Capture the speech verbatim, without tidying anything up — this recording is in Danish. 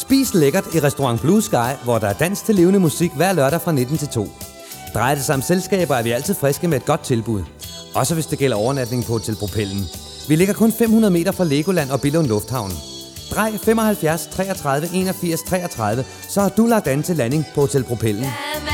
Spis lækkert i restaurant Blue Sky, hvor der er dans til levende musik hver lørdag fra nitten til to. Drejer det sig om selskaber, er vi altid friske med et godt tilbud. Også hvis det gælder overnatning på Hotel Propellen. Vi ligger kun fem hundrede meter fra Legoland og Billund Lufthavn. Drej femoghalvfjerds treogtredive enogfirs treogtredive, så har du lagt an til landing på Hotel Propellen.